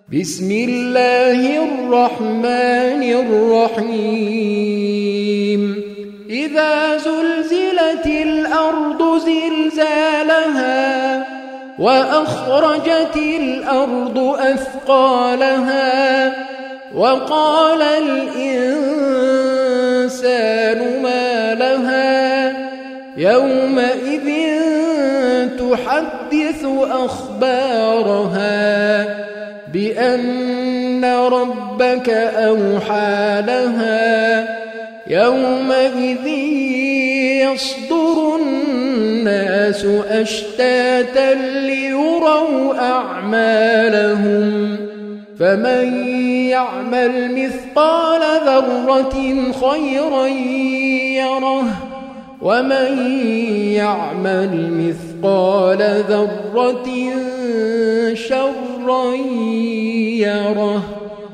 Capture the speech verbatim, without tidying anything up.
بسم الله الرحمن الرحيم إذا زلزلت الأرض زلزالها وأخرجت الأرض أثقالها وقال الإنسان ما لها يومئذ تحدث أخبارها بأن ربك أوحى لها يومئذ يصدر الناس أشتاتا ليروا أعمالهم فمن يعمل مثقال ذرة خيرا يره ومن يعمل مثقال ذرة شرا يره